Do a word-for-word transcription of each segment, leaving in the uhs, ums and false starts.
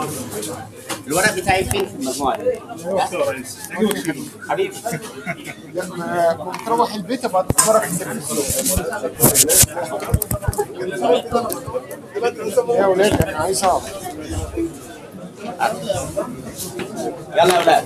الورق بتاعي فين في المجموعه دي؟ حبيبي لما تروح البيت ابقى تتفرج يا ولاد انا عايز اقعد. يلا يا ولاد.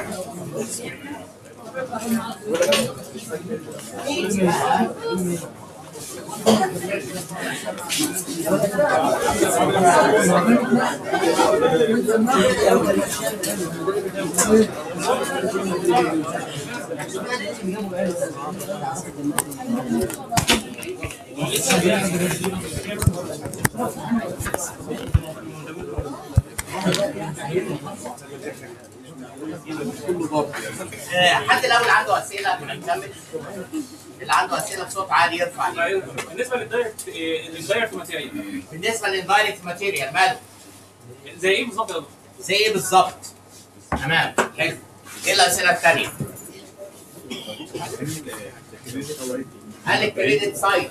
حد الاول عنده اسئله قبل ما نكمل؟ اللي عنده اسئله بصوت عالي يرفع ايده. بالنسبه للدايركت للدايركت ماتيريال، بالنسبه للدايركت ماتيريال ماله؟ زي ايه بالظبط يا دكتور؟ زي ايه بالظبط؟ تمام حلو. ايه الاسئله الثانيه؟ هل الكريدت سايد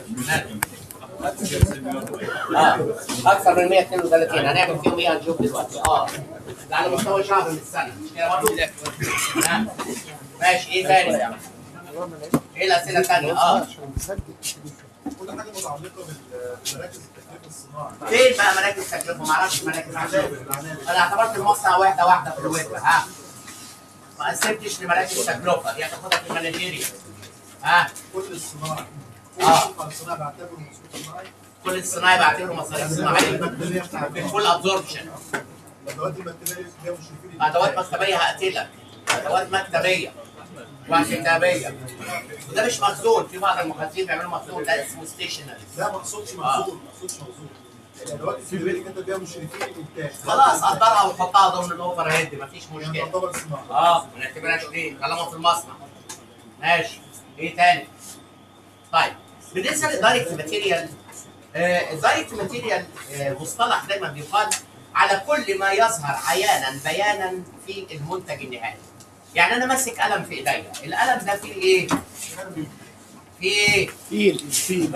اه اكثر من مية واثنين وثلاثين هنعمل فيهم ايه هنشوف دلوقتي. اه ده على مستوى شهر من السنه مش كده برضه؟ تمام ماشي. ايه ثاني؟ ايه الاسئله الثانيه؟ اه كل حاجه متعلقه بمراكز التكليف الصناعي. فين بقى مراكز تكلفه؟ ما اعرفش مراكز انا اعتبرت المصنع واحده واحده في الويب. ها ما قسمتش لمراكز تكلفه دي هتاخدها في المانجيريا. ها كل الصناعي اه الصناعي بعتبره مسؤول صناعي. كل الصناعي بعتبره مصاريف صناعيه. فول ابزوربشن. الادوات المكتبيه اللي فيها مشرفين. ادوات مكتبيه هقتلك. ادوات مكتبيه وكتابيه. وده مش مخزون، في بعض المخزنين بيعملوا مخزون ده اسمه ستيشنري. لا ما اقصدش مخزون، ما اقصدش مخزون. الادوات الكبيره اللي كانت فيها مشرفين الانتاج. خلاص قدرها وحطها ضمن الاوفر هيد مفيش مشكله. تعتبر صناعه. اه ما نعتبرهاش ليه؟ طالما في المصنع. ماشي. ايه تاني؟ طيب بالنسبه للدايركت ماتيريال، آه الدايركت ماتيريال آه مصطلح دايما بيقال على كل ما يظهر عيانا بيانا في المنتج النهائي. يعني انا ماسك قلم في ايديا، القلم ده فيه ايه؟ فيه ايه؟ فيل فيل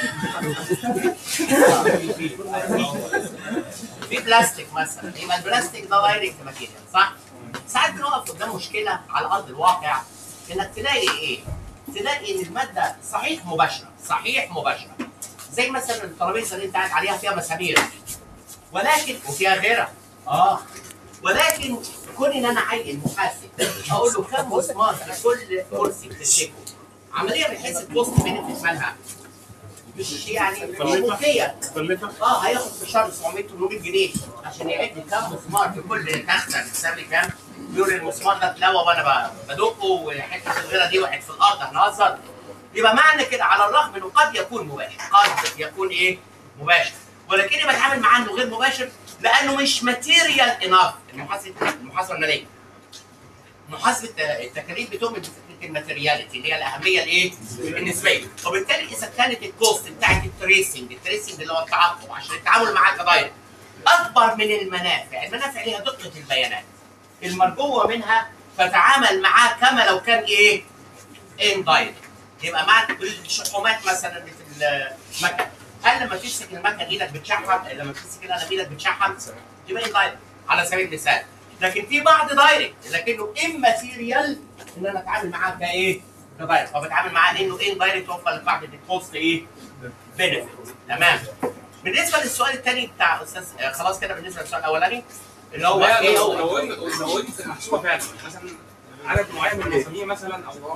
في بلاستيك مثلا، يبقى البلاستيك ده دايركت ماتيريال صح؟ ساعات بنقف قدام مشكله على ارض الواقع انك تلاقي ايه؟ تلاقي ان الماده صحيح مباشره، صحيح مباشره. زي مثلا الترابيزه اللي انت قاعد عليها فيها مسامير ولكن وفيها غيرها. اه ولكن كون ان انا عين محاسب اقول له كم مسمار في كل كرسي بتمسكه. عمليه من حيث الكوست بينفيت مالها مش يعني منطقيه. اه هياخد في الشهر سبعمية ثمانمية جنيه عشان يعد كم مسمار في كل تخته بتساوي كام؟ بيقول المسمار ده اتلوى وانا بدقه وحته الغيره دي وقعت في الارض هنهزر. يبقى معنى كده على الرغم انه قد يكون مباشر، قد يكون ايه؟ مباشر، ولكني بتعامل معاه انه غير مباشر لانه مش ماتيريال اناف. المحاسبه المحاسبه الماليه محاسبه التكاليف بتؤمن بفكره الماتيرياليتي اللي هي الاهميه الايه؟ النسبيه، وبالتالي اذا كانت الكوست بتاعت التريسنج، التريسنج اللي هو التعقب عشان التعامل معاه كدايركت اكبر من المنافع، المنافع ليها دقه البيانات المرجوه منها فتعامل معاه كما لو كان ايه؟ ان دايركت. يبقى مع الشحومات مثلا اللي في المكن، هل لما تمسك المكن ايدك بتشحم؟ لما تمسك القلم ايدك بتشحم؟ يبقى ان دايركت على سبيل المثال. لكن في بعض دايركت لكنه اماتيريال ان انا اتعامل معاه كايه؟ كدايركت، فبتعامل معاه انه ان دايركت وفقا لقاعده الكوست ايه؟ بنفيت. تمام. بالنسبه للسؤال الثاني بتاع استاذ آه خلاص كده بالنسبه للسؤال الاولاني اللي هو ايه هو؟ لو قلنا لو قلنا محسوبه فعلا مثلا عدد معين من المسامير مثلا او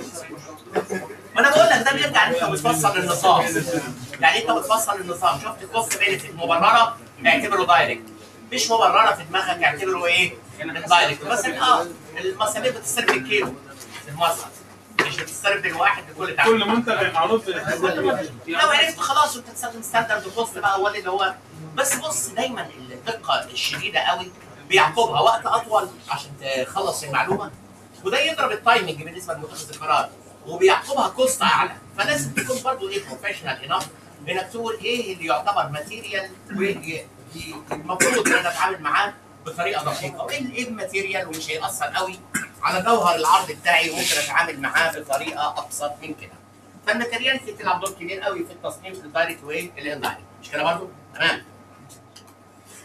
ما انا بقول لك ده بيرجع ان انت بتفصل النظام. يعني انت بتفصل النظام، شفت الكوست بنفيت مبرره اعتبره دايركت، مش مبرره في دماغك اعتبره ايه؟ دايركت. مثلا اه المسامير بتتصرف بالكيلو في المصنع مش بتتصرف بالواحد لكل تعامل. كل منتج معروف. لو عرفت خلاص وانت تستخدم ستاندرد كوست بقى هو اللي هو بس. بص دايما الدقه الشديده قوي بيعقبها وقت اطول عشان تخلص المعلومه، وده يضرب التايمنج بالنسبه لمتخذ القرار، وبيعقبها كوست اعلى. فلازم تكون برضه ايه بروفيشنال انف انك تقول ايه اللي يعتبر ماتيريال والمفروض ان انا اتعامل معاه بطريقه دقيقه، وايه اللي ماتيريال ومش هيأثر قوي على جوهر العرض بتاعي وممكن اتعامل معاه بطريقه ابسط من كده. فالماتيرياليتي بتلعب دور كبير قوي في التصميم في الدايركت وايه الاندايركت، مش كده برضه؟ تمام.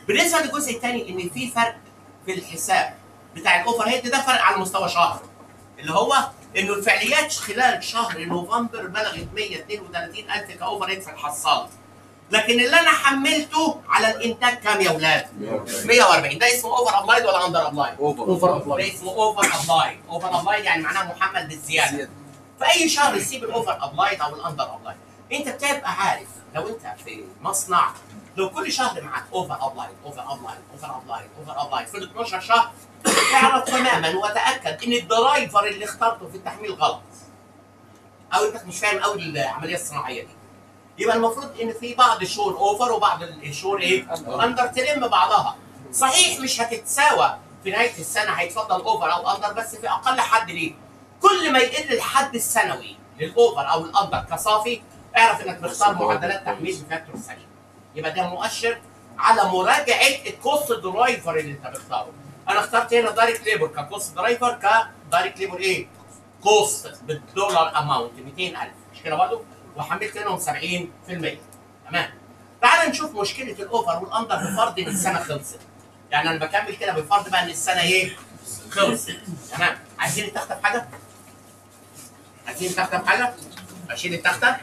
بالنسبه للجزء الثاني ان في فرق في الحساب بتاع الاوفر هيد، ده فرق على مستوى شهر، اللي هو انه الفعاليات خلال شهر نوفمبر بلغت مية واتنين وتلاتين ألف كاوفر هيد في الحصاله. لكن اللي انا حملته على الانتاج كام يا اولاد؟ مية واربعين. ده اسمه اوفر ابلايد ولا اندر ابلايد؟ اوفر ابلايد. ده اسمه اوفر ابلايد. اوفر ابلايد يعني معناها محمل بالزياده. في اي شهر تسيب الاوفر ابلايد او الاندر ابلايد. انت بتبقى عارف لو انت في مصنع، لو كل شهر معاك اوفر ابلايد اوفر ابلايد اوفر ابلايد اوفر ابلايد في ال اتناشر شهر، تعرف تماما وتاكد ان الدرايفر اللي اخترته في التحميل غلط. او انت مش فاهم قوي العمليه الصناعيه دي. يبقى المفروض ان في بعض الشهور اوفر وبعض الشهور ايه؟ اندر، تلم بعضها. صحيح مش هتتساوى في نهايه السنه، هيتفضل اوفر او اندر، بس في اقل حد ليه. كل ما يقل الحد السنوي للاوفر او الاندر كصافي، اعرف انك بتختار معدلات تحميل بفاكتور سليم. يبقى ده مؤشر على مراجعه الكوست درايفر اللي انت بتختاره. انا اخترت هنا دايركت ليبر ككوست درايفر، كدايركت ليبر ايه؟ كوست بالدولار اماونت ميتين ألف، مش كده برضه؟ وحملت منهم سبعين في المية. تمام. تعال نشوف مشكله الاوفر والاندر بفرض ان السنه خلصت. يعني انا بكمل كده بفرض بقى ان السنه ايه؟ خلصت. تمام. عايزين التخته في حاجه؟ عايزين التخته في حاجه؟ اشيل التخته؟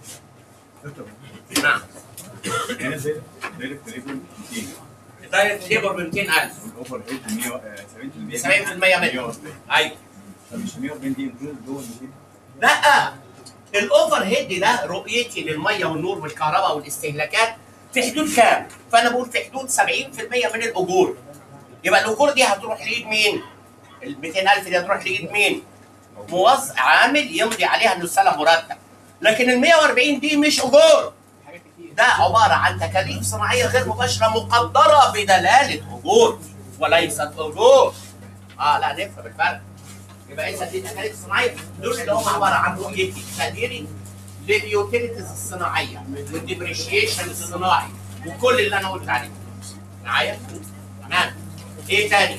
نعم. هنا زي دايركت ليبل ميتين. الدايركت ليبر ب ميتين ألف. الاوفر هيد سبعين في المية. سبعين في المية منه. ايوه. طب مش مية واربعين دي انكلود جوه ميتين؟ لا، الاوفر هيد ده رؤيتي للميه والنور والكهرباء والاستهلاكات في حدود كام؟ فانا بقول في حدود سبعين في المية من الاجور. يبقى الاجور دي هتروح لايد مين؟ ال ميتين ألف دي هتروح لايد مين؟ موظف عامل يمضي عليها انه استلم مرتب. لكن ال مية واربعين دي مش اجور. ده عباره عن تكاليف صناعيه غير مباشره مقدره بدلاله اجور وليست اجور. اه لا، نفهم الفرق. يبقى اذا دي تكاليف صناعيه، دول اللي هم عباره عن رؤيتي تقديري لليوتيليتيز الصناعيه والديبريشيشن الصناعي وكل اللي انا قلت عليه. معايا؟ تمام. ايه تاني؟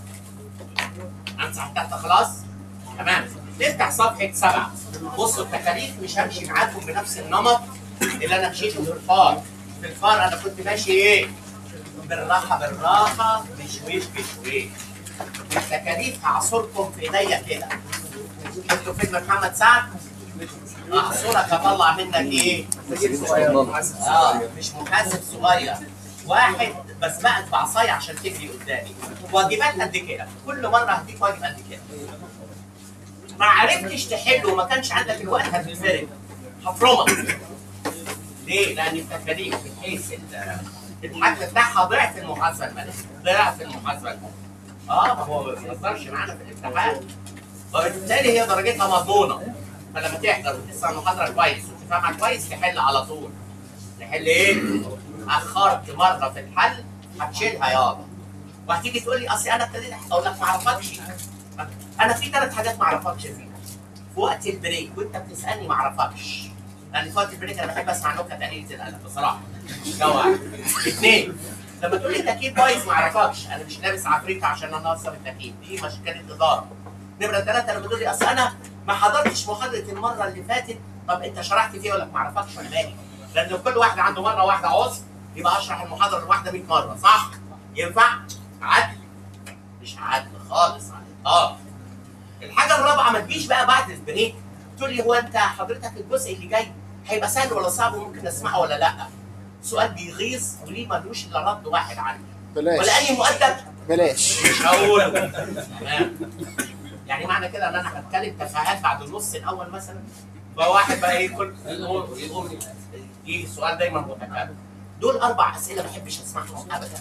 امسح تحت خلاص؟ تمام. نفتح صفحه سبعه. بصوا التكاليف مش همشي معاكم بنفس النمط اللي انا مشيته في الفار. في الفار انا كنت ماشي ايه؟ بالراحه بالراحه، بشويش بشويش. التكاليف هعصركم في ايديا كده. شفتوا فيلم محمد سعد؟ اعصرك اطلع منك ايه؟ اه مش محاسب صغير. واحد بسبقك بعصايه عشان تجري قدامي. واجبات قد كده، كل مره هديك واجب قد كده. ما عرفتش تحل وما كانش عندك الوقت هتتفرج. هفرمك. ليه؟ لان التكاليف من حيث الحجم بتاعها ضعف المحاسبه الماليه، ضعف المحاسبه الماليه. اه ما هو ما بيهزرش معانا في الامتحان. وبالتالي هي درجتها مضمونه. فلما تحضر وتسمع المحاضره كويس وتفهمها كويس تحل على طول. تحل ايه؟ اخرت مره في الحل هتشيلها يابا. وهتيجي تقول لي اصل انا ابتديت اقول لك ما اعرفكش. انا في ثلاث حاجات ما اعرفكش فيها. في وقت البريك وانت بتسالني ما اعرفكش. لان في وقت البريك انا بحب اسمع نكت قليله الادب بصراحه. ده واحد. اثنين، لما تقول لي التكييف بايظ ما اعرفكش، انا مش لابس عفريته عشان انا اوصل التكييف، دي مشكله اداره. نمره ثلاثه، لما تقول لي اصل انا ما حضرتش محاضره المره اللي فاتت، طب انت شرحت فيها؟ اقول لك ما اعرفكش وانا مالي. لان لو كل واحد عنده مره واحده عذر يبقى اشرح المحاضره الواحده مية مره، صح؟ ينفع؟ عدل. مش عدل خالص على الاطلاق. الحاجه الرابعه، ما تجيش بقى بعد البريك تقول لي هو انت حضرتك الجزء اللي جاي هيبقى سهل ولا صعب وممكن اسمعه ولا لا؟ سؤال بيغيظ وليه ملوش الا رد واحد عنه. بلاش. ولا اي مؤدب؟ بلاش. مش هقول. تمام. يعني معنى كده ان انا هتكلم تفاهات بعد النص الاول مثلا؟ فواحد بقى ايه كل يقوم يقوم يجي السؤال دايما متكرر. دول اربع اسئله ما بحبش اسمعهم ابدا.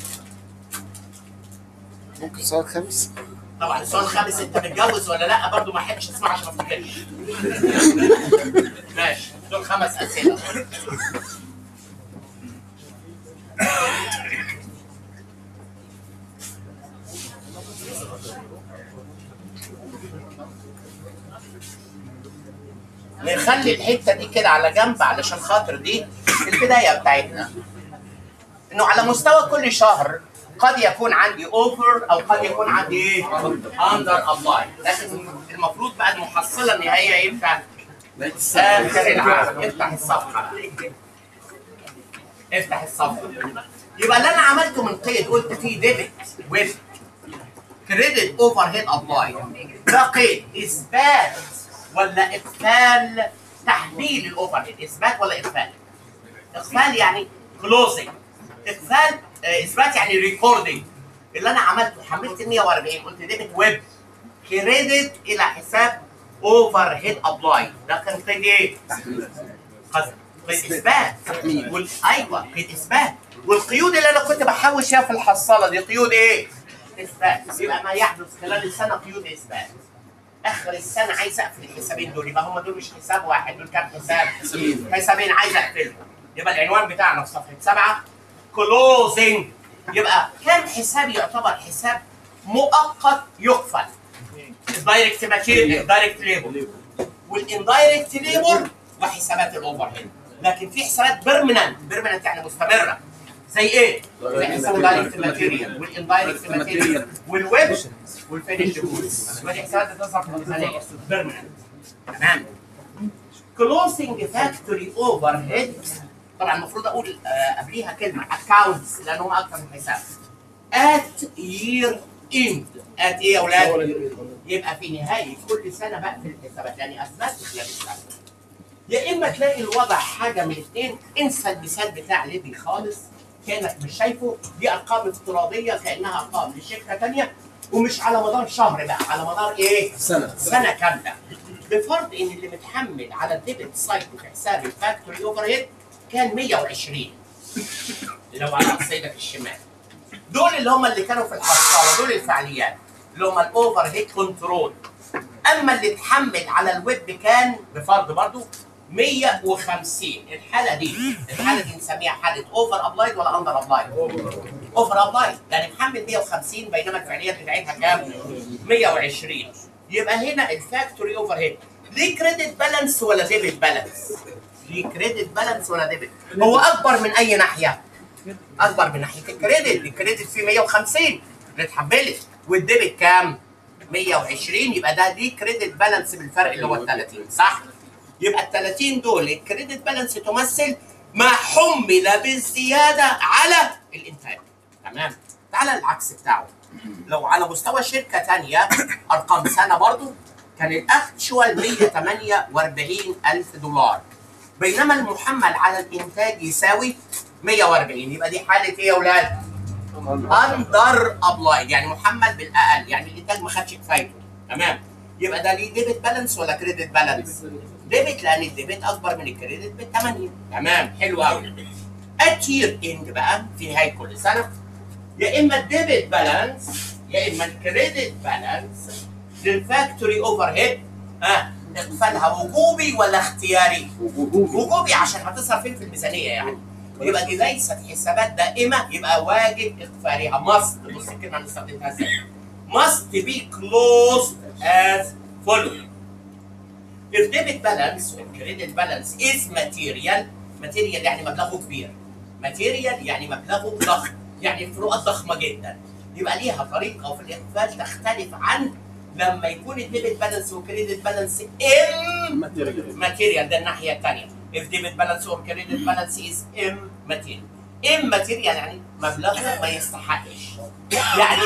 ممكن سؤال خامس؟ طبعا السؤال الخامس انت متجوز ولا لا برضه ما احبش اسمعه عشان ما افتكرش. ماشي، دول خمس اسئله. نخلي الحته دي كده على جنب علشان خاطر دي البدايه بتاعتنا. انه على مستوى كل شهر قد يكون عندي اوفر او قد يكون عندي ايه؟ اندر ابلاي، لكن المفروض بقى المحصله النهائيه امتى؟ اخر العام. افتح الصفحه. افتح الصفحه. يبقى اللي انا عملته من قيد قلت فيه ديبت ويب كريدت اوفر هيد ابلاي، ده قيد اثبات ولا اقفال تحميل الاوفر هيد؟ اثبات ولا اقفال؟ اقفال يعني كلوزنج، اقفال آه، اثبات يعني ريكوردنج. اللي انا عملته حملت مية وأربعين قلت ديبت ويب كريدت الى حساب اوفر هيد ابلاي، ده كان قيد ايه؟ قيد اثبات. وال... ايوه قيد اثبات. والقيود اللي انا كنت بحوش فيها في الحصاله دي قيود ايه؟ اثبات. يبقى ما يحدث خلال السنه قيود اثبات. اخر السنه عايز اقفل الحسابين دول، يبقى هم دول مش حساب واحد، دول كام حساب؟ حسابين عايز اقفلهم. يبقى العنوان بتاعنا في صفحه سبعه كلوزنج. يبقى كم حساب يعتبر حساب مؤقت يقفل؟ الدايركت ماتيريال، الدايركت ليبر، والاندايركت ليبر، وحسابات الاوفر هيد. لكن في حسابات بيرمننت، بيرمننت يعني مستمره. زي ايه؟ زي حساب الدايركت ماتيريال والاندايركت ماتيريال والويب والفينش جودز. ودي حسابات بتظهر في الميزانيه بيرمننت. تمام؟ كلوزنج فاكتوري اوفر هيد، طبعا المفروض اقول آه قبليها كلمه اكونتس لان هو اكثر من حساب. ات يير اند، ات ايه يا اولاد؟ يبقى في نهايه كل سنه بقفل الحسابات لاني اثبتت خلال السنه. يا اما تلاقي الوضع حاجه من الاثنين، انسى المثال بتاع ليبي خالص كانك مش شايفه، دي ارقام افتراضيه كانها ارقام لشركه ثانيه ومش على مدار شهر بقى، على مدار ايه؟ سنه سنه كامله. بفرض ان اللي متحمل على الديبت سايكل في حساب الفاكتوري اوفر هيد كان مية وعشرين لو على ايدك الشمال. دول اللي هم اللي كانوا في الحصاله، دول الفعاليات اللي هم الاوفر هيد كنترول. اما اللي اتحمل على الويب كان بفرض برضو مية وخمسين. الحاله دي الحاله دي نسميها حاله اوفر ابلايد ولا اندر ابلايد؟ اوفر ابلايد، يعني محمل مية وخمسين بينما الفعاليات بتاعتها كام؟ مية وعشرين. يبقى هنا الفاكتوري اوفر هيد ليه كريدت بالانس ولا ديبت بالانس؟ ليه كريدت بالانس ولا ديبت؟ هو اكبر من اي ناحيه؟ اكبر من ناحيه الكريدت، الكريدت فيه مية وخمسين اللي اتحملت والديبت كام؟ مية وعشرين. يبقى ده دي كريدت بالانس بالفرق اللي هو ال ثلاثين، صح؟ يبقى ال ثلاثين دول الكريدت بالانس تمثل ما حمل بالزياده على الانتاج. تمام؟ تعالى العكس بتاعه. لو على مستوى شركه ثانيه ارقام سنه برضو كان الاكتشوال مية وثمانية وأربعين ألف دولار بينما المحمل على الانتاج يساوي مية وأربعين. يبقى دي حاله ايه يا اولاد؟ اندر ابلايد، يعني محمل بالاقل، يعني الانتاج ما خدش كفايته. تمام؟ يبقى ده ليه ديبت بالانس ولا كريدت بالانس؟ ديبت لان الديبت اكبر من الكريدت ب ثمانية. تمام؟ حلو قوي. اتير اند بقى في نهايه كل سنه يا اما الديبت بالانس يا اما الكريدت بالانس للفاكتوري اوفر هيد. ها اقفالها وجوبي ولا اختياري؟ وجوبي عشان هتصرف فين في الميزانيه يعني. يبقى دي ليست حسابات دائمه، يبقى واجب اقفالها. ماست، بص الكلمه اللي استخدمتها ازاي؟ must be closed as follows. If debit balance or credit balance is material، material يعني مبلغه كبير. material يعني مبلغه ضخم، يعني الفروقات ضخمه جدا. يبقى ليها طريقه في الاقفال تختلف عن لما يكون الديبت بالانس والكريدت بالانس immaterial، ده الناحيه الثانيه. If debit balance or credit balance is immaterial. immaterial يعني مبلغه ما يستحقش. يعني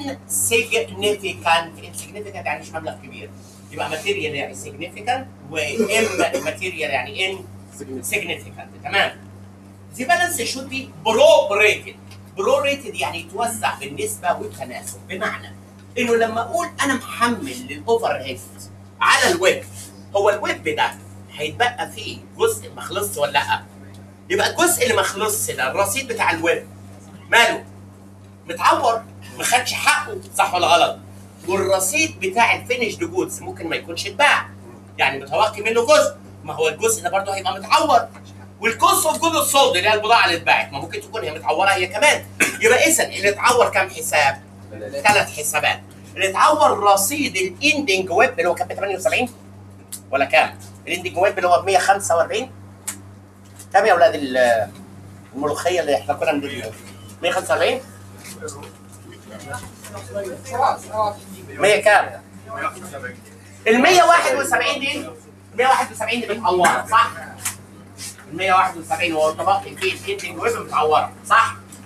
insignificant، insignificant يعني مش مبلغ كبير. يبقى material يعني significant و immaterial يعني insignificant. تمام؟ The balance should be prorated. prorated يعني يتوزع بالنسبه والتناسب، بمعنى انه لما اقول انا محمل للاوفر هيد على الويب، هو الويب ده هيتبقى فيه جزء ما خلصش ولا لا؟ يبقى الجزء اللي ما خلصش ده الرصيد بتاع الويب ماله؟ متعور، ما خدش حقه، صح ولا غلط؟ والرصيد بتاع الفينيشد جودز ممكن ما يكونش اتباع، يعني متوقي منه جزء، ما هو الجزء ده برضه هيبقى متعور. والكوست اوف جود سولد اللي هي البضاعه اللي اتباعت ما ممكن تكون هي متعوره هي كمان. يبقى اذا اللي اتعور كام حساب؟ ثلاث حسابات. اللي اتعور رصيد الاندنج ويب اللي هو كان ب ثمانية وسبعين ولا كام؟ الاندنج ويب اللي هو ب مية وخمسة وأربعين. كام يا اولاد الملوخيه اللي احنا كنا بنجيبها؟ مية وخمسة وأربعين؟ مية كام؟ ال مية وواحد وسبعين دي مية وواحد وسبعين دي متعوره، صح؟ ال مية وواحد وسبعين هو الطبق فيه الاندنج ويب متعوره، صح؟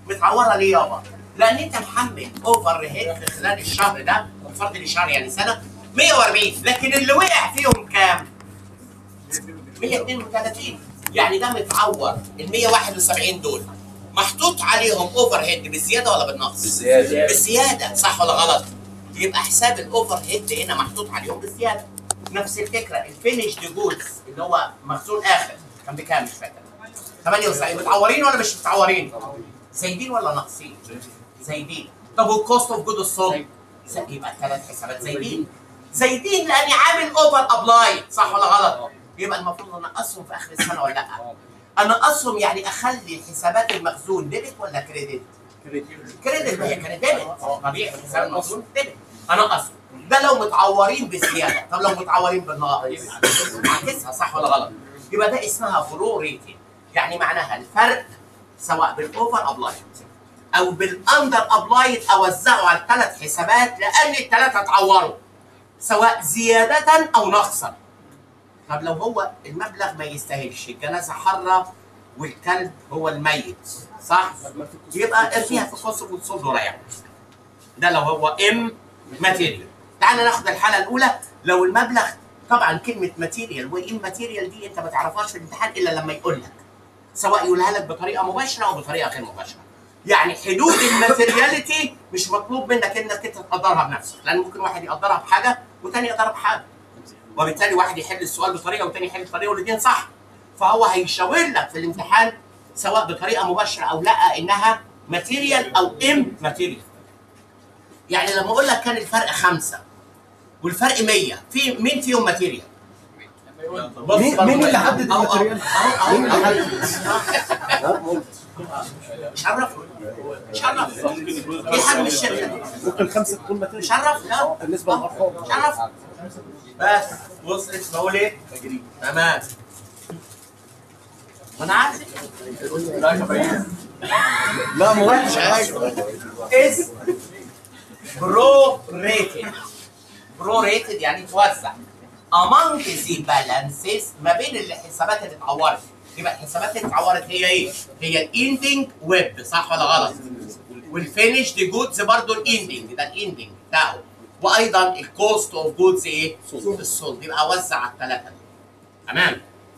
متعوره ليه يابا؟ لان انت محمل اوفر هيد في خلال الشهر ده، فرض لي شهر يعني سنه مية وأربعين، لكن اللي وقع فيهم كام؟ مية واتنين وتلاتين. يعني ده متعور ال مية وواحد وسبعين دول محطوط عليهم اوفر هيد بالزياده ولا بالنقص؟ بالزياده. بالزياده، صح ولا غلط؟ يبقى حساب الاوفر هيد هنا محطوط عليهم بالزياده. نفس الفكره الفينيشد جودز اللي هو مخزون اخر كان بكام مش فاكر؟ تمانية وسبعين. متعورين ولا مش متعورين؟ زايدين ولا ناقصين؟ زايدين. طب والكوست اوف جود الصلب؟ يبقى الثلاث حسابات زايدين. زايدين لاني عامل اوفر ابلاي، صح ولا غلط؟ يبقى المفروض انقصهم في اخر السنه ولا لا؟ انقصهم يعني اخلي حسابات المخزون ديبت ولا كريدت؟ كريدت. ما هي كانت ديبت، طبيعي حساب المخزون ديبت. انقصهم. ده لو متعورين بزياده، طب لو متعورين بالناقص اعكسها، صح ولا غلط؟ يبقى ده اسمها برو ريتنج، يعني معناها الفرق سواء بالاوفر ابلايد او بالاندر ابلايد اوزعه على الثلاث حسابات لان الثلاثه اتعوروا سواء زياده او نقصا. طب لو هو المبلغ ما يستاهلش، الجنازه حره والكلب هو الميت، صح؟ يبقى ارميها في قصر وتصد ورايح. ده لو هو ام ماتيريال. تعال ناخد الحاله الاولى. لو المبلغ، طبعا كلمه ماتيريال وام ماتيريال دي انت ما تعرفهاش في الامتحان الا لما يقول لك، سواء يقولها لك بطريقه مباشره او بطريقه غير مباشره. يعني حدود الماتيرياليتي مش مطلوب منك انك انت تقدرها بنفسك، لان ممكن واحد يقدرها بحاجه وثاني يقدرها بحاجه. وبالتالي واحد يحل السؤال بطريقه والثاني يحل بطريقه والاثنين صح. فهو هيشاور لك في الامتحان سواء بطريقه مباشره او لا انها ماتيريال او ام ماتيريال. يعني لما اقول لك كان الفرق خمسه والفرق مية، في مين فيهم ماتيريال؟ مين مين اللي حدد الماتيريال؟ مين اللي حدد؟ مش عرف مش عرف ايه حجم الشركه؟ ممكن خمسه تكون ماتيريال. مش عرف لا بالنسبه للارقام مش عرف. بس وصلت بقول ايه؟ تمام. ما انا عارف. لا ما قلتش حاجه. از برو ريتد. برو ريتد يعني توزع among the balances ما بين الحسابات اللي اتعورت. يبقى الحسابات اللي اتعورت هي ايه؟ هي الاندنج ويب، صح ولا غلط؟ والفينيشد جودز برضه الاندنج، ده الاندنج بتاعه. وايضا الكوست اوف جودز ايه؟ السولد. يبقى اوزع على الثلاثه دول. تمام؟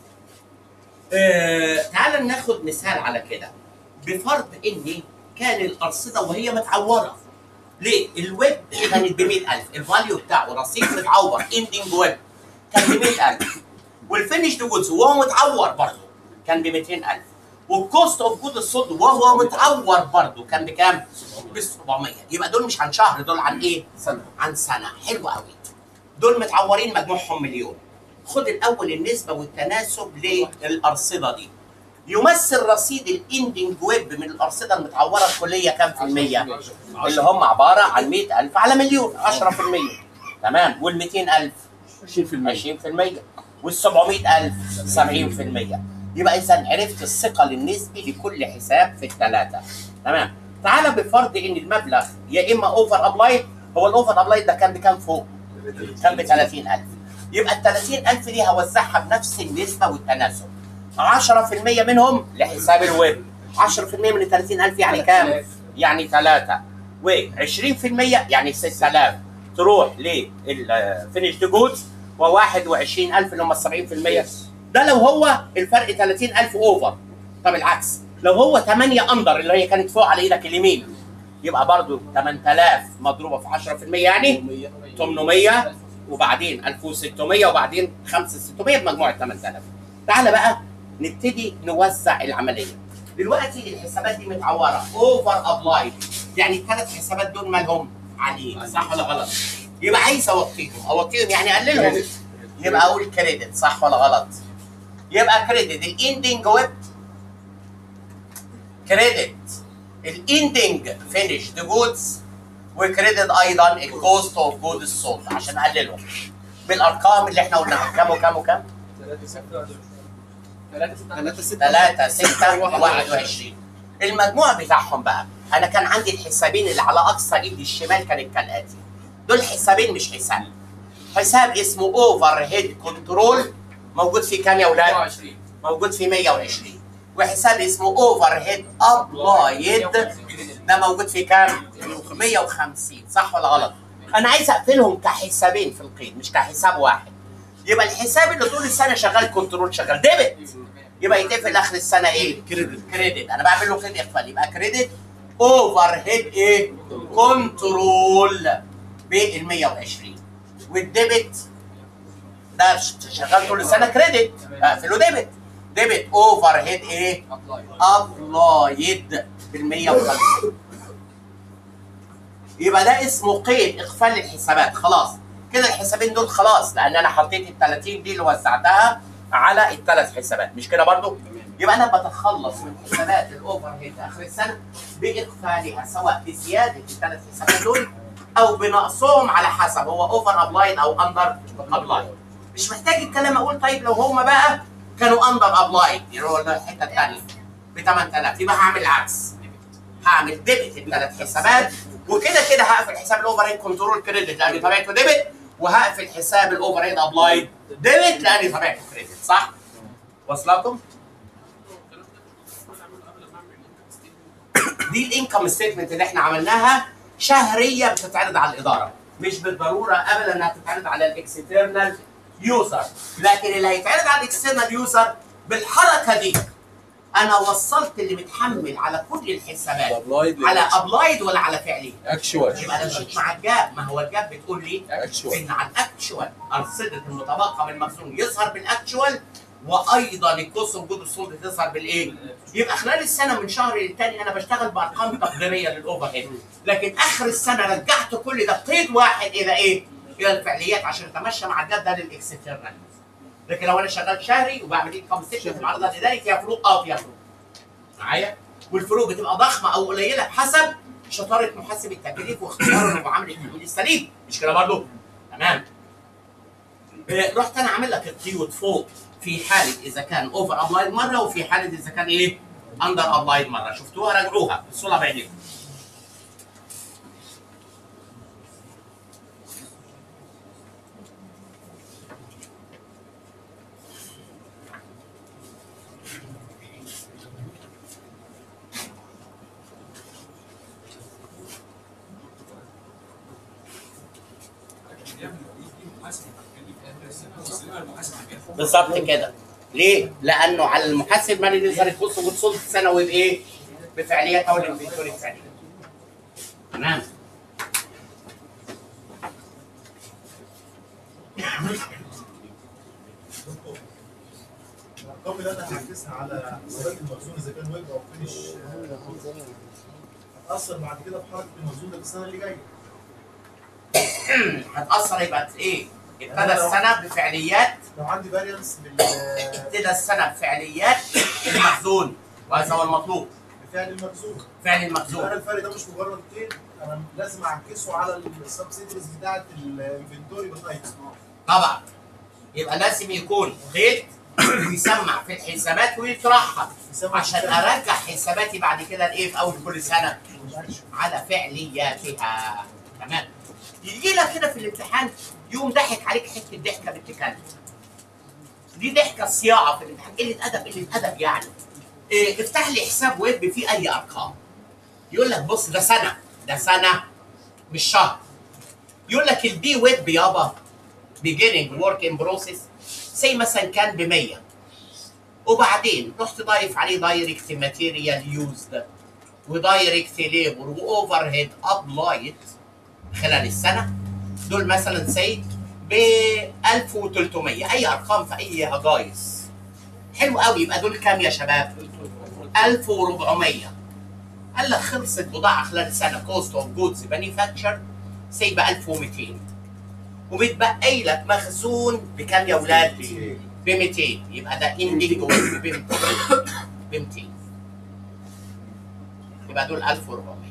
آه تعال ناخد مثال على كده. بفرض ان كان الارصده وهي متعوره. ليه؟ الويب كانت ب مية ألف، الفاليو بتاعه رصيد متعور اندنج ويب كان ب مية ألف. والفينيشد جودز وهو متعور برضه كان ب ميتين ألف. والكوست اوف جود السولد وهو متعور برضه كان بكام؟ ب سبعمية. يبقى دول مش عن شهر، دول عن ايه؟ سنه. عن سنه. حلو قوي. دول متعورين مجموعهم مليون. خد الاول النسبه والتناسب للارصده دي. يمثل رصيد الاندنج ويب من الارصده المتعوره الكليه كام في المية؟ اللي هم عباره عن مية ألف على مليون، عشرة في المية. تمام؟ وال ميتين ألف عشرين في المية. عشرين في المية. وال سبعمية ألف سبعين في المية. يبقى اذا عرفت الثقل النسبي لكل حساب في الثلاثه. تمام؟ تعالى بفرض ان المبلغ يا اما اوفر ابلايد، هو الاوفر ابلايد ده كان بكام فوق؟ كان ب تلاتين ألف. يبقى ال تلاتين ألف دي هوزعها بنفس النسبه والتناسب. عشرة في المية منهم لحساب الويب. عشرة في المية من ال تلاتين ألف يعني كام؟ يعني ثلاثة. وعشرين في المية يعني ستة آلاف تروح للفينيشد جودز، وواحد وعشرين ألف اللي هم سبعين في المية. ده لو هو الفرق تلاتين ألف اوفر. طب العكس، لو هو تمانية اندر اللي هي كانت فوق على ايدك اليمين، يبقى برضه تمانية آلاف مضروبه في عشرة في المية يعني تمنمية، وبعدين ألف وستمية، وبعدين خمسة آلاف وستمية بمجموعه تمانية آلاف. تعالى بقى نبتدي نوزع العمليه. دلوقتي الحسابات دي متعوره اوفر ابلايد، يعني الثلاث حسابات دول مالهم؟ عليه، صح ولا غلط؟ يبقى عايز اوطيهم، اوطيهم يعني اقللهم. يبقى اقول كريدت، صح ولا غلط؟ يبقى كريدت الاندنج ويب، كريدت الاندنج فينيشد جودز، وكريدت ايضا الكوست اوف جود السولد عشان اقللهم بالارقام اللي احنا قلناها. كام وكام وكام؟ ثلاثة ستة واحد وعشرين. المجموع بتاعهم بقى، انا كان عندي الحسابين اللي على اقصى ايدي الشمال كانت كالاتي. دول حسابين مش حساب. حساب اسمه اوفر هيد كنترول موجود في كام يا اولاد؟ مية وعشرين. موجود في مية وعشرين. وحساب اسمه اوفر هيد ابلايد ده موجود في كام؟ مية وخمسين، صح ولا غلط؟ انا عايز اقفلهم كحسابين في القيد مش كحساب واحد. يبقى الحساب اللي طول السنه شغال كنترول شغال ديبت، يبقى يتقفل اخر السنه ايه؟ كريدت. كريدت انا بعمل له قيد اقفال، يبقى كريدت اوفر هيد ايه؟ كنترول بال مية وعشرين. والديبت ده شغال طول السنه كريدت، اقفله ديبت. ديبت اوفر هيد ايه؟ ابلايد بال مية وخمسين. يبقى ده اسمه قيد اقفال الحسابات. خلاص كده الحسابين دول خلاص، لان انا حطيت ال ثلاثين دي اللي وزعتها على الثلاث حسابات، مش كده برضو؟ يبقى انا بتخلص من حسابات الاوفر هيد اخر السنه باقفالها، سواء بزياده الثلاث حسابات دول او بنقصهم على حسب هو اوفر ابلاين او اندر ابلاين. مش محتاج الكلام اقول طيب لو هم بقى كانوا اندر ابلاين يروحوا الحته الثانيه ب ثمانية آلاف، يبقى هعمل العكس، هعمل ديبت الثلاث حسابات، وكده كده هقفل حساب الاوفر هيد كنترول كريدت لان طبيعته ديبت، وهقفل حساب الاوفر هيد ابلاين ديبت لان طبيعته كريدت. صح؟ واصلكم؟ دي الانكم ستيتمنت اللي احنا عملناها شهريه بتتعرض على الاداره، مش بالضروره ابدا انها تتعرض على الاكسترنال يوزر، لكن اللي هيتعرض على الاكسترنال يوزر بالحركه دي انا وصلت اللي متحمل على كل الحسابات على ابلايد ولا على فعلي؟ اكشوال. يبقى انا مشيت مع الجاب، ما هو الجاب بتقول لي ان على الاكشوال ارصده المتبقى من المخزون يظهر بالاكشوال، وايضا الكوست اوف جود سولد تظهر بالايه؟ يبقى خلال السنه من شهر للتاني انا بشتغل بارقام تقديريه للاوفر هيد، لكن اخر السنه رجعت كل ده قيد واحد الى ايه؟ الى الفعليات عشان اتمشى مع الجاب ده للاكسترنال. لكن لو انا شغال شهري وبعمل انكم ستيتمنت في العرض الاداري فيها فروق، اه فيها فروق معايا، والفروق بتبقى ضخمه او قليله بحسب شطاره محاسب التكاليف واختياره لمعامله التمويل السليم، مش كده برضه؟ تمام. إيه رحت انا عامل لك القيود فوق في حاله اذا كان اوفر ابلايد مره وفي حاله اذا كان ايه؟ اندر ابلايد مره، شفتوها راجعوها بصوا بعينيكم. بالظبط كده. ليه؟ لانه على المحاسب مالي يظهر الكوست والسولد السنوي بايه؟ بفعاليات او الانفنتوري الثانيه. تمام. الارقام اللي انا هعكسها على حسابات المخزون اذا كان ويب او فينش هتاثر بعد كده في حركه المخزون ده في السنه اللي جايه. هتاثر يبقى ايه؟ ابتدى السنه بفعاليات، لو عندي فاريانس بال ابتدى السنه بفعاليات المخزون وهذا هو المطلوب. بفعل المخزون. فعل انا المخزون. الفرق ده مش مجرد قيد، انا لازم اعكسه على السبسيديز بتاعت الانفنتوري بتاعتي. طبعا. يبقى لازم يكون قيد ويسمع في الحسابات ويطرحها عشان ارجع حساباتي بعد كده لايه في اول كل سنه؟ على فعلياتها. تمام. يجي لك كده في الامتحان يوم ضحك عليك حته ضحكه بتتكلم. دي ضحكه صياعه في الامتحان، قله ادب قله ادب يعني. إيه افتح لي حساب ويب فيه اي ارقام. يقول لك بص ده سنه، ده سنه مش شهر. يقول لك البي ويب يابا beginning work in process زي مثلا كان ب مية، وبعدين رحت ضايف عليه دايركت ماتيريال يوزد ودايركت ليبر واوفر هيد ابلايد خلال السنه، دول مثلا سي ب ألف وثلاثمية، اي ارقام في اي هجايز. حلو قوي. يبقى دول كام يا شباب؟ ألف وأربعمية. قال لك خلصت بضاعه خلال السنه كوست اوف جودز مانيفاكتشر سي ب ألف ومئتين، وبتبقي لك مخزون بكام يا اولاد؟ ب مئتين. يبقى ده اندنج ب مئتين، يبقى دول ألف وأربعمية.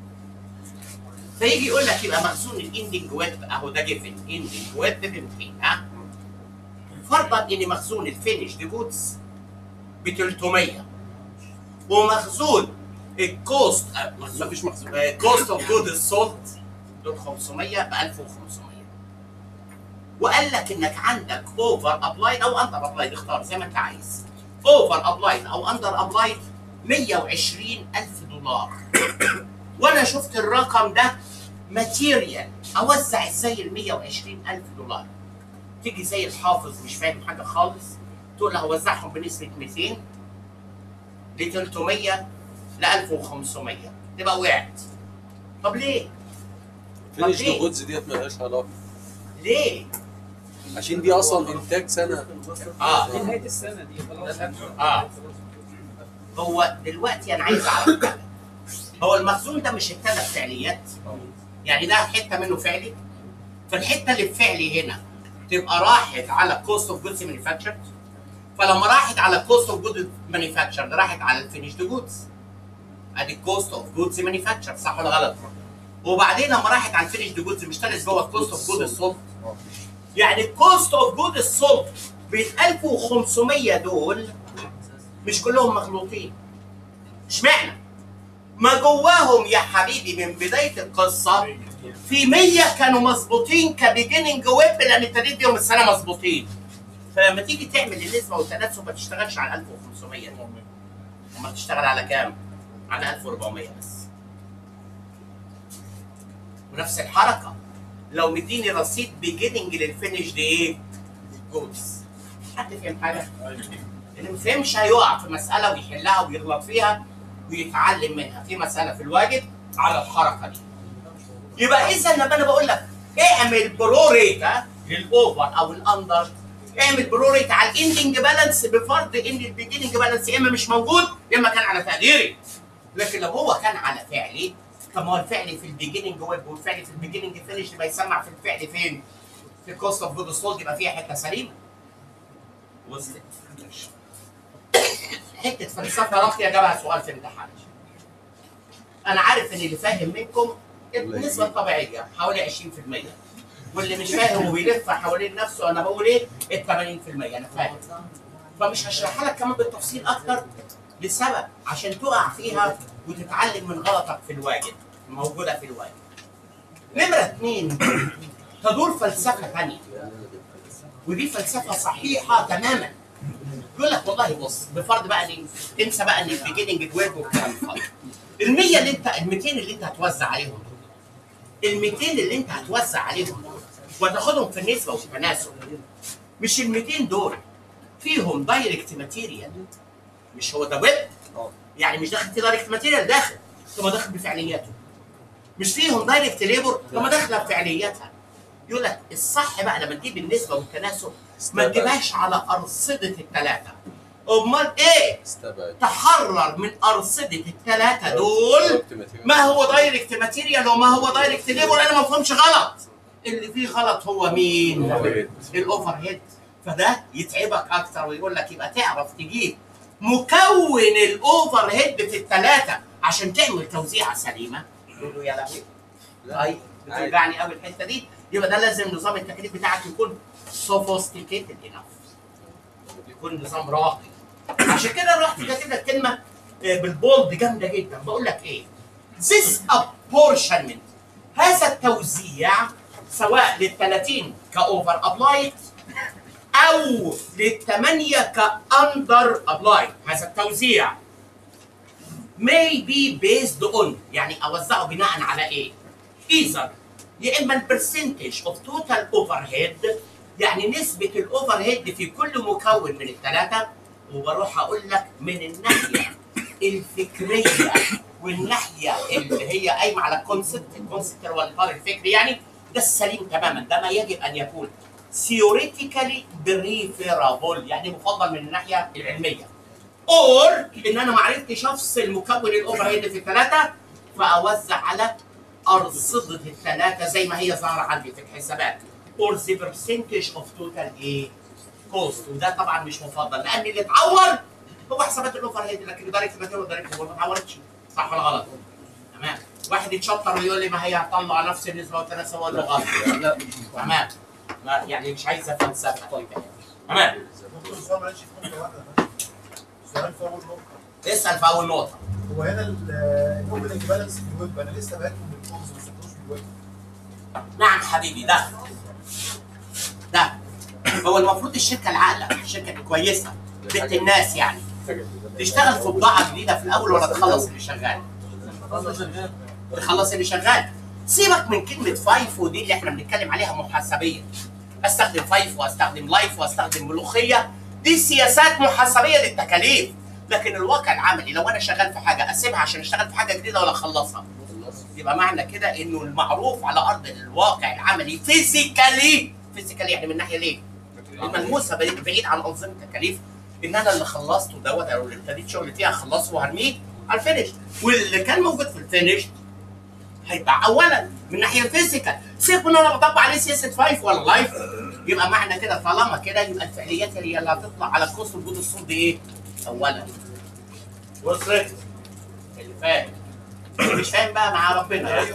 فيجي يقول لك يبقى مخزون الاندنج ويب اهو ده جيفن اندنج ويب ب مئتين. ها فرضا ان مخزون الفينيش جودز ب ثلاثمية، ومخزون الكوست مفيش مخزون كوست اوف جودز سولد دول خمسمية ب ألف وخمسمية، وقال لك انك عندك اوفر ابلايد او اندر ابلايد، اختار زي ما انت عايز. اوفر ابلايد او اندر ابلايد مية وعشرين ألف دولار وانا شفت الرقم ده ماتيريال اوزع ازاي ال مية وعشرين ألف دولار. تيجي زي الحافظ مش فاهم حاجه خالص تقول له هوزعهم بنسبه ميتين ل ثلاثمية ل ألف وخمسمية، تبقى وقعت. طب ليه؟ فينيش الجودز ديت مالهاش علاقه. ليه؟ عشان دي اصلا انتاج سنه. اه دي نهايه السنه دي خلاص. اه هو دلوقتي انا عايز اعرف حاجه. هو المخزون ده مش الثلاث فعليات؟ يعني ده حته منه فعلي؟ فالحته اللي بفعلي هنا تبقى راحت على كوست اوف جودز مانيفاكتشرد، فلما راحت على كوست اوف جودز مانيفاكتشرد راحت على الفينيشد جودز. ادي كوست اوف جودز مانيفاكتشرد، صح ولا غلط؟ وبعدين لما راحت على الفينيشد جودز مش طلعت جوه الكوست اوف جودز سولت؟ يعني الكوست اوف جودز سولت بال ألف وخمسمية دول مش كلهم مخلوطين. اشمعنى؟ ما جواهم يا حبيبي من بدايه القصه في مية كانوا مظبوطين كبيجيننج ويب لان ابتديت بيهم السنه مظبوطين. فلما تيجي تعمل النسبه والتناسب ما تشتغلش على ألف وخمسمية دي. امال تشتغل على كام؟ على ألف وأربعمية بس. ونفس الحركه لو مديني رصيد بيجيننج للفينش دي ايه؟ جودز. حد فاهم حاجه؟ اللي ما فهمش هيقع في مساله ويحلها ويغلط فيها ويتعلم منها. في مساله في الواجب على الحركه دي. يبقى اذا لما انا بقول لك اعمل برو ريت للاوفر او الاندر، اعمل برو ريت على الاندنج بالانس بفرض ان البيجيننج بالانس يا اما مش موجود يا اما كان على تقديري. لكن لو هو كان على فعلي، طب ما هو الفعلي في البيجيننج ويب والفعلي في البيجيننج فينش يبقى يسمع في الفعل فين؟ في الكوست اوف جود سولد يبقى فيها حته سليمه. وصلت؟ حته فلسفه راقيه جابها سؤال في امتحان. انا عارف ان اللي فاهم منكم النسبه الطبيعيه حوالي عشرين في المية، واللي مش فاهم وبيلف حوالين نفسه انا بقول ايه؟ ال ثمانين في المية. انا فاهم. فمش هشرحها لك كمان بالتفصيل اكتر لسبب عشان تقع فيها وتتعلم من غلطك في الواجب، موجوده في الواجب. نمره اثنين، تدور فلسفه ثانيه ودي فلسفه صحيحه تماما. يقول لك والله بص بفرض بقى ان انسى بقى ان البيجيننج ويب والكلام الفاضي. ال مية اللي انت ال ميتين اللي انت هتوزع عليهم ال ميتين اللي انت هتوزع عليهم وتاخدهم في النسبه والتناسب، مش ال ميتين دول فيهم دايركت ماتيريال؟ مش هو ده ويب؟ يعني مش داخل في دايركت ماتيريال؟ داخل. طب داخل بفعلياته. مش فيهم دايركت ليبر؟ طب ما داخله بفعلياتها. يقول لك الصح بقى لما تجيب النسبه والتناسب ما تجيبهاش على ارصده الثلاثه. امال ايه؟ استبعد. تحرر من ارصده الثلاثه دول ما هو دايركت ماتيريال وما هو دايركت ليبر. انا ما بفهمش غلط. اللي فيه غلط هو مين؟ الاوفر هيد. فده يتعبك اكتر ويقول لك يبقى تعرف تجيب مكون الاوفر هيد في الثلاثه عشان تعمل توزيعه سليمه. يقول له يا لهوي. طيب بتوجعني قوي الحته دي. يبقى ده لازم نظام التكليف بتاعك يكون سوفيستيكيتد انف، يكون نظام راقي. عشان كده رحت كاتب لك كلمه بالبولد جامده جدا. بقول لك ايه؟ This apportionment، هذا التوزيع سواء لل ثلاثين كاوفر ابلايد او لل ثمانية كاندر ابلايد، هذا التوزيع may be based on، يعني اوزعه بناء على ايه؟ either يا اما البرسنتج اوف توتال اوفر هيد، يعني نسبه الاوفر هيد في كل مكون من الثلاثه. وبروح اقول لك من الناحيه الفكريه والناحيه اللي هي قايمه على الكونسبت، الكونسبت هو الاطار الفكري، يعني ده السليم تماما، ده ما يجب ان يكون ثيوريتيكالي بريفيرابل، يعني مفضل من الناحيه العلميه. اور ان انا ما عرفتش افصل مكون الاوفر هيد في الثلاثه فاوزع على ارصده الثلاثه زي ما هي ظاهره عندي في الحسابات. اور ذا برسنتج اوف توتال ايه؟ كوست. وده طبعا مش مفضل لان اللي اتعور هو حسابات الاوفر هيد، لكن دايركت ماتيريال دايركت ما اتعورتش. صح ولا غلط؟ تمام. واحد يتشطر ويقول لي ما هي هتطلع نفس النسبه والتناسب ولا غلط؟ لا تمام. يعني مش عايزه فلسفه. تمام. دكتور السؤال مالكش في نقطه واحده. السؤال في اول نقطه. اسال في اول نقطه. هو هنا الاوبننج بالانس في الويب انا لسه باكل من الكورس ما شفتوش في الويب. نعم حبيبي. ده ده هو المفروض الشركه العاقله، الشركه الكويسه بنت الناس يعني تشتغل في بضاعه جديده في الاول ولا تخلص اللي شغال؟ ويخلص اللي شغال. سيبك من كلمه فايفو دي اللي احنا بنتكلم عليها محاسبيه. استخدم فايف واستخدم لايف واستخدم ملوخيه، دي سياسات محاسبيه للتكاليف. لكن الواقع العملي لو انا شغال في حاجه اسيبها عشان اشتغل في حاجه جديده ولا اخلصها؟ يبقى معنى كده انه المعروف على ارض الواقع العملي فيزيكالي، فيزيكالي يعني من الناحيه ليه؟ الملموسه بعيد عن انظمه التكاليف، ان انا اللي خلصته دوت او اللي ابتديت شغل فيه اخلصه وهرميه على الفينش، واللي كان موجود في الفينش هيبقى اولا من الناحيه الفيزيكال. سيبك من انا بطبق عليه سياسه فايف ولا لايف، يبقى معنى كده طالما كده يبقى الفعاليات هي اللي هتطلع على الكوست وجود الصوت دي ايه؟ اولا. وصلت؟ اللي فاهم اللي مش فاهم بقى مع ربنا يعني.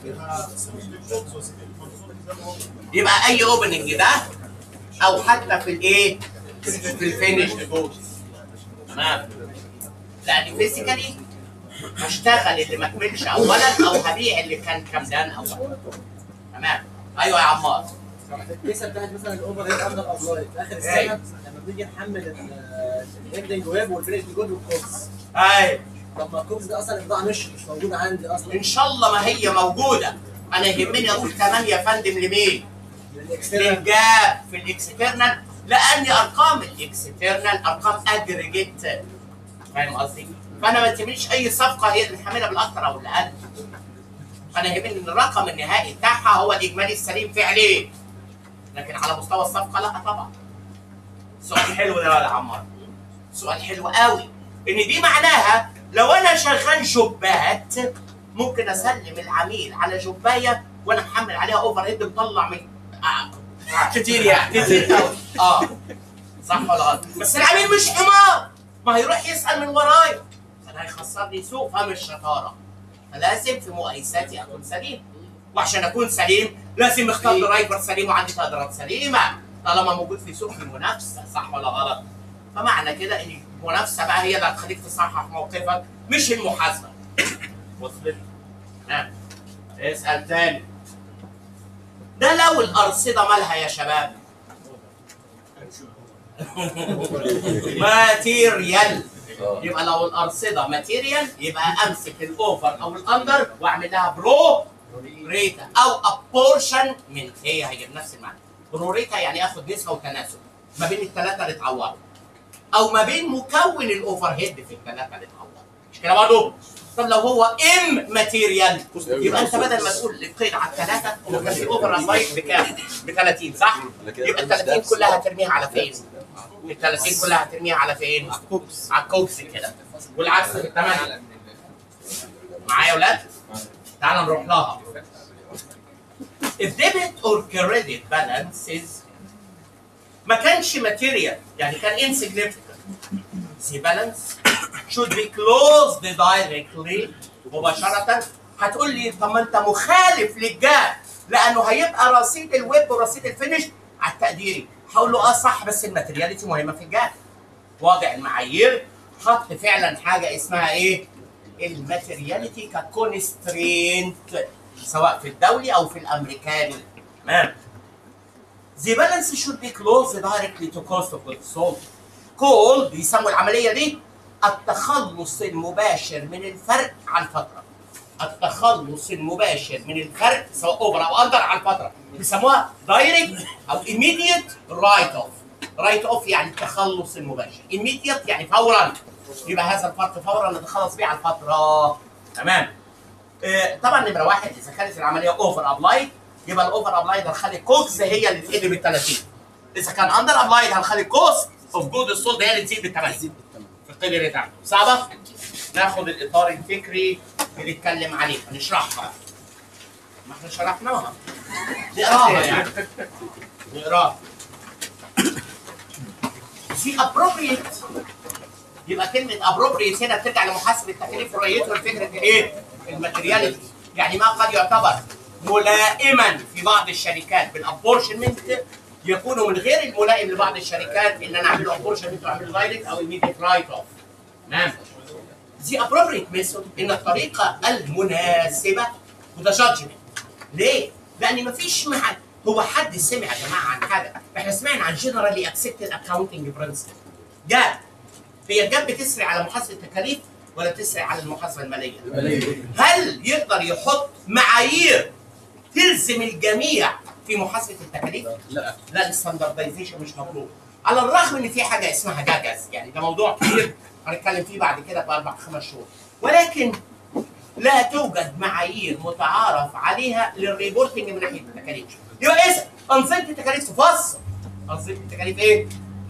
يبقى اي اوبننج ده او حتى في الايه؟ في الفينش تمام. لان فيزيكالي هشتغل اللي ما كملش اولا او هبيع اللي كان كمدان اولا. تمام. ايوه يا عمار. الكيسه بتاعت مثلا الاوفر هيد اندر ابلاي في اخر السنه لما بنيجي نحمل الاندنج ويب والفينش جود والكوكس. ايوه. طب ما الكوكس ده اصلا البضاعه مش مش موجوده عندي اصلا. ان شاء الله ما هي موجوده. انا يهمني اقول كمان يا فندم لمين؟ للجاب في الاكسترنال، لان ارقام الاكسترنال ارقام اجريجيت. فاهم قصدي؟ فانا ما تهمنيش اي صفقه هي اللي محملها بالاكثر او الاقل. انا يهمني ان الرقم النهائي بتاعها هو الاجمالي السليم فعليا. لكن على مستوى الصفقه لا طبعا. سؤال حلو ده يا عمار. سؤال حلو قوي. ان دي معناها لو انا شغال جوبات ممكن اسلم العميل على جوبايه وانا محمل عليها اوفر هيد مطلع من آه. كتير يعني كتير قوي. اه صح ولا غلط؟ بس العميل مش حمار، ما هيروح يسال من ورايا، انا هيخسرني سوق. فاهم الشطاره؟ فلازم في مقايساتي اكون سليم، وعشان اكون سليم لازم اختار درايفر سليم وعندي تقديرات سليمه طالما موجود في سوق في منافسه. صح ولا غلط؟ فمعنى كده ان المنافسه بقى هي اللي هتخليك تصحح موقفك مش المحاسبه. وصلت؟ نعم. اسال تاني. ده لو الارصده مالها يا شباب؟ ماتيريال. يبقى لو الارصده ماتيريال يبقى امسك الاوفر او الاندر واعمل لها برو ريتا او ابورشن من هي هي بنفس المعنى. برو ريتا يعني اخد نسبه وتناسب ما بين الثلاثه اللي اتعوضوا او ما بين مكون الاوفر هيد في الثلاثه اللي اتعوضوا. مش كده برضه؟ طب لو هو ام ماتيريال يبقى انت بدل ما تقول القيد على الثلاثه هو كان الاوفر ابلايد بكام؟ ب ثلاثين صح؟ يبقى ال ثلاثين كلها هترميها على فين؟ ال ثلاثين كلها هترميها على فين؟ على الكوبس. على الكوبس كده. والعكس في الثمانيه. معايا يا ولاد؟ تعالوا نروح لها. If debit or credit balances ما كانش ماتيريال يعني كان insignificant. The balance should be closed directly مباشرة. هتقول لي طب ما انت مخالف للجاب لانه هيبقى رصيد الويب ورصيد الفينش على التقديري. هقول له اه صح بس الماتيرياليتي مهمة في الجاب. واضع المعايير حط فعلا حاجة اسمها ايه؟ الماتيرياليتي ككونسترينت سواء في الدولي او في الامريكاني. تمام. The balance should be closed directly to cost of goods sold. كول بيسموا العملية دي التخلص المباشر من الفرق على الفترة. التخلص المباشر من الفرق سواء اوفر او اندر على الفترة بيسموها دايركت او immediate write off. write off يعني التخلص المباشر. immediate يعني فورا. يبقى هذا الفرق فورا نتخلص بيه على الفترة. تمام. آه طبعا نمرة واحد إذا كانت العملية اوفر ابلايد يبقى الاوفر ابلايد هنخلي الكوكس هي اللي تقل بال ثلاثين. إذا كان اندر ابلايد هنخلي الكوست اوف جود السولد هي اللي تزيد بال ثمانية. في القدر بتاعنا. صعبة؟ ناخد الاطار الفكري اللي نتكلم عليه هنشرحها. ما احنا شرحناها. نقراها يعني. نقراها. في appropriate يبقى كلمة appropriate هنا بترجع لمحاسبة التكاليف ورؤيته لفكرة ايه؟ الماتيرياليتي. يعني ما قد يعتبر ملائما في بعض الشركات بالابورشمنت يكون من غير الملائم لبعض الشركات ان انا اعمل ابورشمنت واعمل دايركت او immediate write off. تمام. The appropriate method ان الطريقة المناسبة وده جادجمنت. ليه؟ لأن مفيش مع هو حد سمع يا جماعة عن حاجة، احنا سمعنا عن جنرالي اكسبتد اكاونتنج برنسبل. جاب هي الجاب بتسري على محاسبة التكاليف ولا بتسأل على المحاسبه الماليه؟ هل يقدر يحط معايير تلزم الجميع في محاسبه التكاليف؟ لا لا، الستاندردايزيشن مش مطلوب. على الرغم ان في حاجه اسمها جاجز، يعني ده موضوع كبير هنتكلم فيه بعد كده باربع خمس شهور، ولكن لا توجد معايير متعارف عليها للريبورتنج من ناحيه التكاليف. يبقى اذا انظمه التكاليف تفصل. انظمه التكاليف ايه؟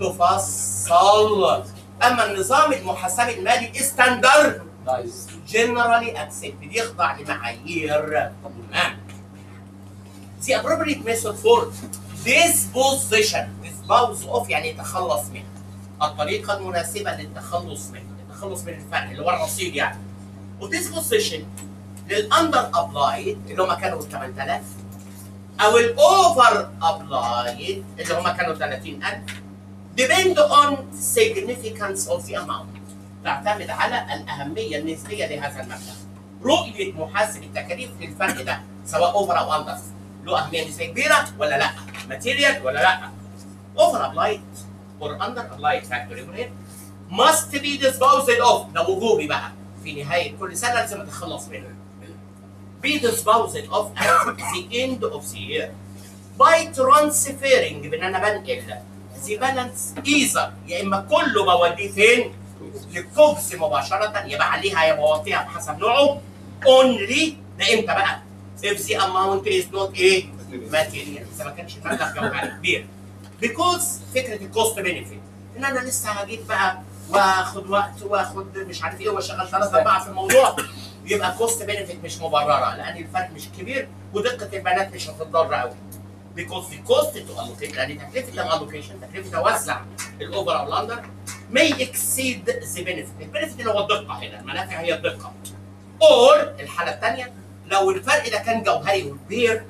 تفصل. اما النظام المحاسبي المالي ستاندرد جنرالي اكسبتد، يخضع لمعايير. تمام. The appropriate method for disposition dispose of يعني يتخلص منه. الطريقة المناسبة للتخلص منه، التخلص من الفرق اللي هو الرصيد يعني. وديسبوزيشن للاندر ابلايد اللي هم كانوا ثمانية آلاف او الاوفر ابلايد اللي هم كانوا ثلاثين ألف depend on significance of the amount. تعتمد على الأهمية النسبية لهذا المبلغ. رؤية محاسب التكاليف للفرق ده سواء اوفر او اندر له أهمية نسبية كبيرة ولا لا؟ ماتيريال ولا لا؟ اوفر ابلايد or under applied factory overhead must be disposed of. ده وجوبي بقى في نهاية كل سنة لازم أتخلص منه. be disposed of at the end of the year by transferring بإن أنا بنقل the balance either يا إما كله بوديه فين؟ للكوبس مباشرة، يبقى عليها يا بوطيها بحسب نوعه only. ده إمتى بقى؟ if the amount is not a material، إذا ما كانش المبلغ جوهري كبير. because فكرة الكوست بينفيت إن أنا لسه هجيب بقى واخد وقت واخد مش عارف ايه واشغل ثلاثة أربعة في الموضوع، يبقى كوست بينفيت مش مبررة لأن الفرق مش كبير ودقة البيانات مش هتتضر قوي. because the cost to allocate لأن تكلفة الالوكيشن تكلفة توزع الأوفر أو الأندر may exceed the benefit. البنفيت اللي هو الدقة هنا، المنافع هي الدقة. or الحالة الثانية لو الفرق ده كان جوهري وكبير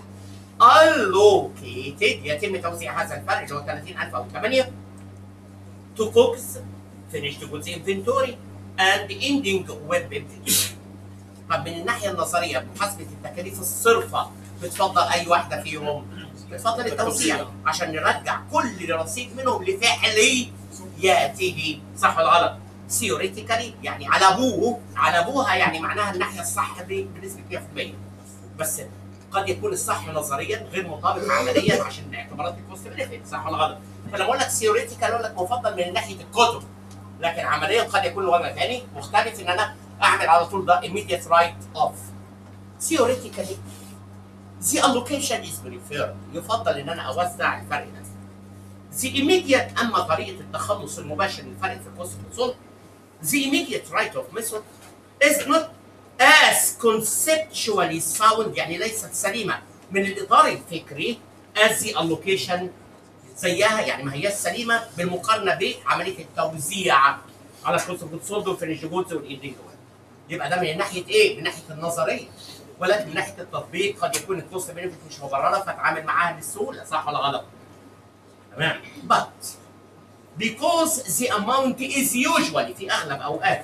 allocated يتم توزيع هذا الفرق اللي هو ثلاثين ألف أو ثمانية to cooks finished goods inventory and ending with inventory. طب من الناحية النظرية محاسبة التكاليف الصرفة بتفضل أي واحدة فيهم؟ بتفضل التوزيع عشان نرجع كل رصيد منهم لفعلياته، صح ولا غلط؟ theoretically يعني على أبوه على أبوها يعني معناها الناحية الصح دي بنسبة مية بالمية، بس قد يكون الصح نظريا غير مطابق عمليا عشان اعتبارات الكوست بنفيت، صح ولا غلط؟ فلما اقول لك ثيوريتيكال اقول لك مفضل من ناحيه الكتب، لكن عمليا قد يكون الوضع ثاني مختلف ان انا اعمل على طول ده immediate right of. theoretically the allocation is preferred، يفضل ان انا اوزع الفرق ده. the immediate اما طريقه التخلص المباشر من الفرق في الكوست بنسول the immediate right of method is not as conceptually sound يعني ليست سليمه من الاطار الفكري as the allocation زيها، يعني ما هياش سليمه بالمقارنه بعمليه التوزيع على كوست اوف سولد والفينيش جودز والايدنج. يبقى ده من ناحيه ايه؟ من ناحيه النظريه، ولكن من ناحيه التطبيق قد يكون الكوست بينفيت مش مبرره فاتعامل معاها بسهوله، صح ولا غلط؟ تمام. but because the amount is usually في اغلب اوقاته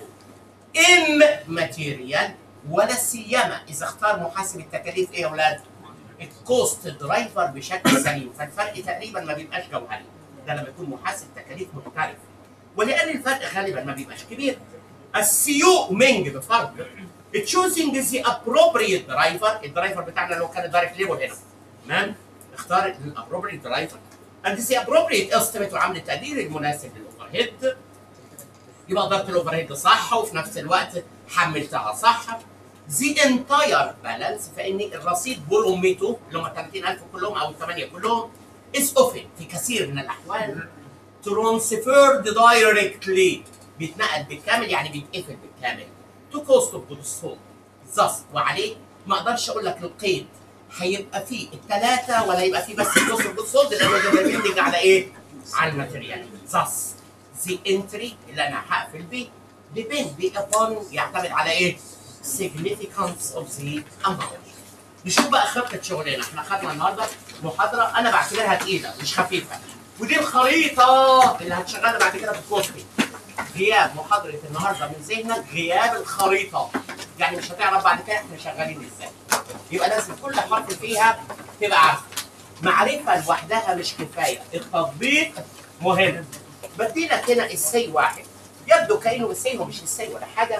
immaterial ولا سيما اذا اختار محاسب التكاليف ايه يا اولاد؟ الكوست درايفر بشكل سليم، فالفرق تقريبا ما بيبقاش جوهري، ده لما يكون محاسب تكاليف محترف. ولان الفرق غالبا ما بيبقاش كبير السيو منج بفرق تشوزنج ذا appropriate درايفر، الدرايفر بتاعنا لو كان دايركت ليبل هنا تمام؟ اختار الابروبريت درايفر and the appropriate estimate وعمل التقدير المناسب للاوفر هيد، يبقى اداره الاوفر هيد صح وفي نفس الوقت حملتها صح. the entire balance فان الرصيد بولوميته اللي هم ثلاثين ألف كلهم او الثمانيه كلهم is often في كثير من الاحوال transferred directly بيتنقل بالكامل يعني بيتقفل بالكامل to cost of goods sold. thus وعليه ما اقدرش اقول لك القيد هيبقى فيه الثلاثه ولا يبقى فيه بس cost of goods sold لانه ده بيندج على ايه؟ على الماتيريال. thus the entry اللي انا هقفل بيه depend upon يعتمد على ايه؟ significance of the amount. نشوف بقى خطة شغلنا، احنا خدنا النهارده محاضرة أنا بعتبرها تقيلة مش خفيفة، ودي الخريطة اللي هتشغلنا بعد كده في الكوستنج. غياب محاضرة النهارده من ذهنك غياب الخريطة، يعني مش هتعرف بعد كده احنا شغالين ازاي. يبقى لازم كل حرف فيها تبقى عارفه. معرفة لوحدها مش كفاية، التطبيق مهم. بدي لك هنا السي واحد، يبدو كأنه السي هو مش السي ولا حاجة،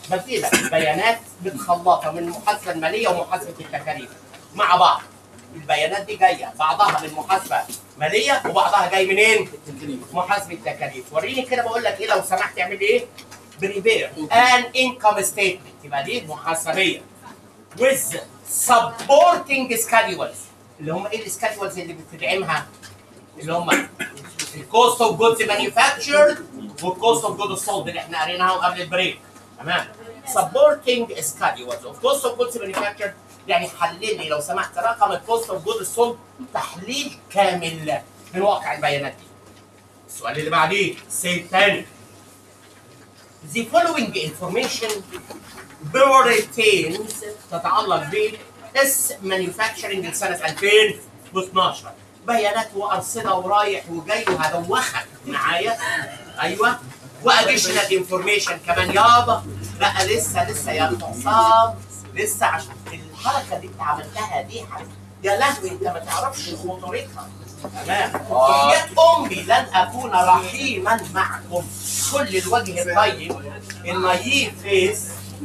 بدي لك البيانات متخلطه من المحاسبه الماليه ومحاسبه التكاليف مع بعض. البيانات دي جايه بعضها من محاسبه ماليه وبعضها جاي منين؟ محاسبه تكاليف. وريني كده بقول لك ايه لو سمحت اعمل ايه؟ بريبير ان انكم ستيتمنت، يبقى دي محاسبيه with supporting schedules، اللي هم ايه السكادولز اللي بتدعمها؟ اللي هم الكوست اوف جودز مانيفاكتشرد والكوست اوف جودز سولد اللي احنا قريناهم قبل البريك. تمام؟ supporting schedules of cost of goods manufactured، يعني حلل لي لو سمحت رقم الكوست اوف جودز سولد تحليل كامل من واقع البيانات دي. السؤال اللي بعديه سي تاني. The following information pertains تتعلق ب اس مانيفاكتشرنج لسنه ألفين واثناشر. بيانات وارصده ورايح وجاي وهدوخك معايا. ايوه واديشنال انفورميشن كمان يابا. لا لسه لسه يا حسام لسه، عشان الحركه اللي انت عملتها دي يا لهوي انت ما تعرفش خطورتها. تمام؟ يا امي لن اكون رحيما معكم. كل الوجه الطيب النايف فيس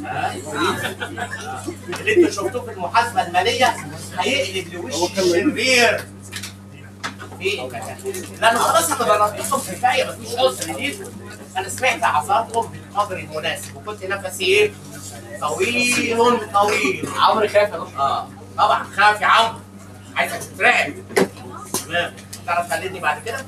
اللي انتوا شفتوه في المحاسبه الماليه هيقلب لوش شرير. ايه لانه خلاص انا دربتكم كفايه مفيش عذر ليك. انا سمعت اعذاركم بالقدر المناسب وكنت نفسي ايه؟ طويل طويل. عمرو خاف. اه طبعا خاف يا عمرو، عايزك تترعب. تمام؟ تعرف تقلدني بعد كده؟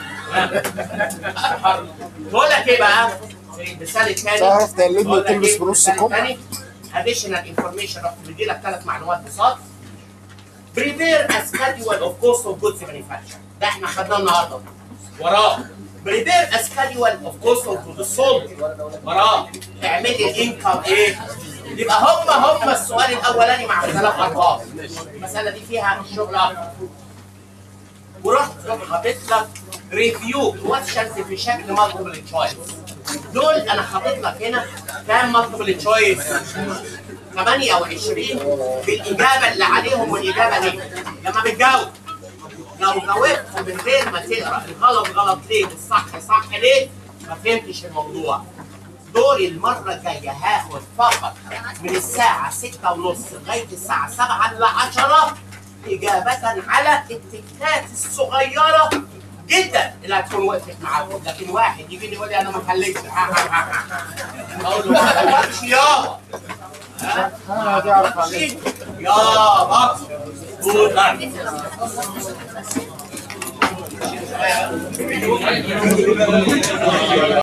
تمام؟ بقول لك ايه بقى؟ في المثال الثاني تعرف تقلدني وتلبس بنص كم؟ اديشنال انفورميشن رحت بدي لك ثلاث معلومات بساط. بريبير ا سكادول اوف كوست اوف جودز مانيفاكتشر، ده احنا خدناه النهارده. وراه بريبير ا سكادول اوف كوست اوف جودز سولد، وراه اعمل لي الانكم ايه؟ يبقى هم هم السؤال الاولاني مع ثلاث ارقام. المساله دي فيها شغل اكتر. ورحت حاطط لك ريفيو كويشنز في شكل مالتيبل تشويس. دول انا حاطط لك هنا كام مالتيبل تشويس؟ ثمانية وعشرين بالاجابه اللي عليهم والاجابه دي. لما بتجاوب لو جاوبت من غير ما تقرا الغلط غلط ليه والصح صح ليه ما فهمتش الموضوع. دوري المره الجايه هاخد فقط من الساعه ستة ونص لغايه الساعه سبعة الا عشرة اجابه على التكات الصغيره جدا اللي هتكون وقفت معاكم. لكن واحد يجي لي يقول لي انا ما حليتش اقول له ما حليتش يابا. ها؟ يابا جود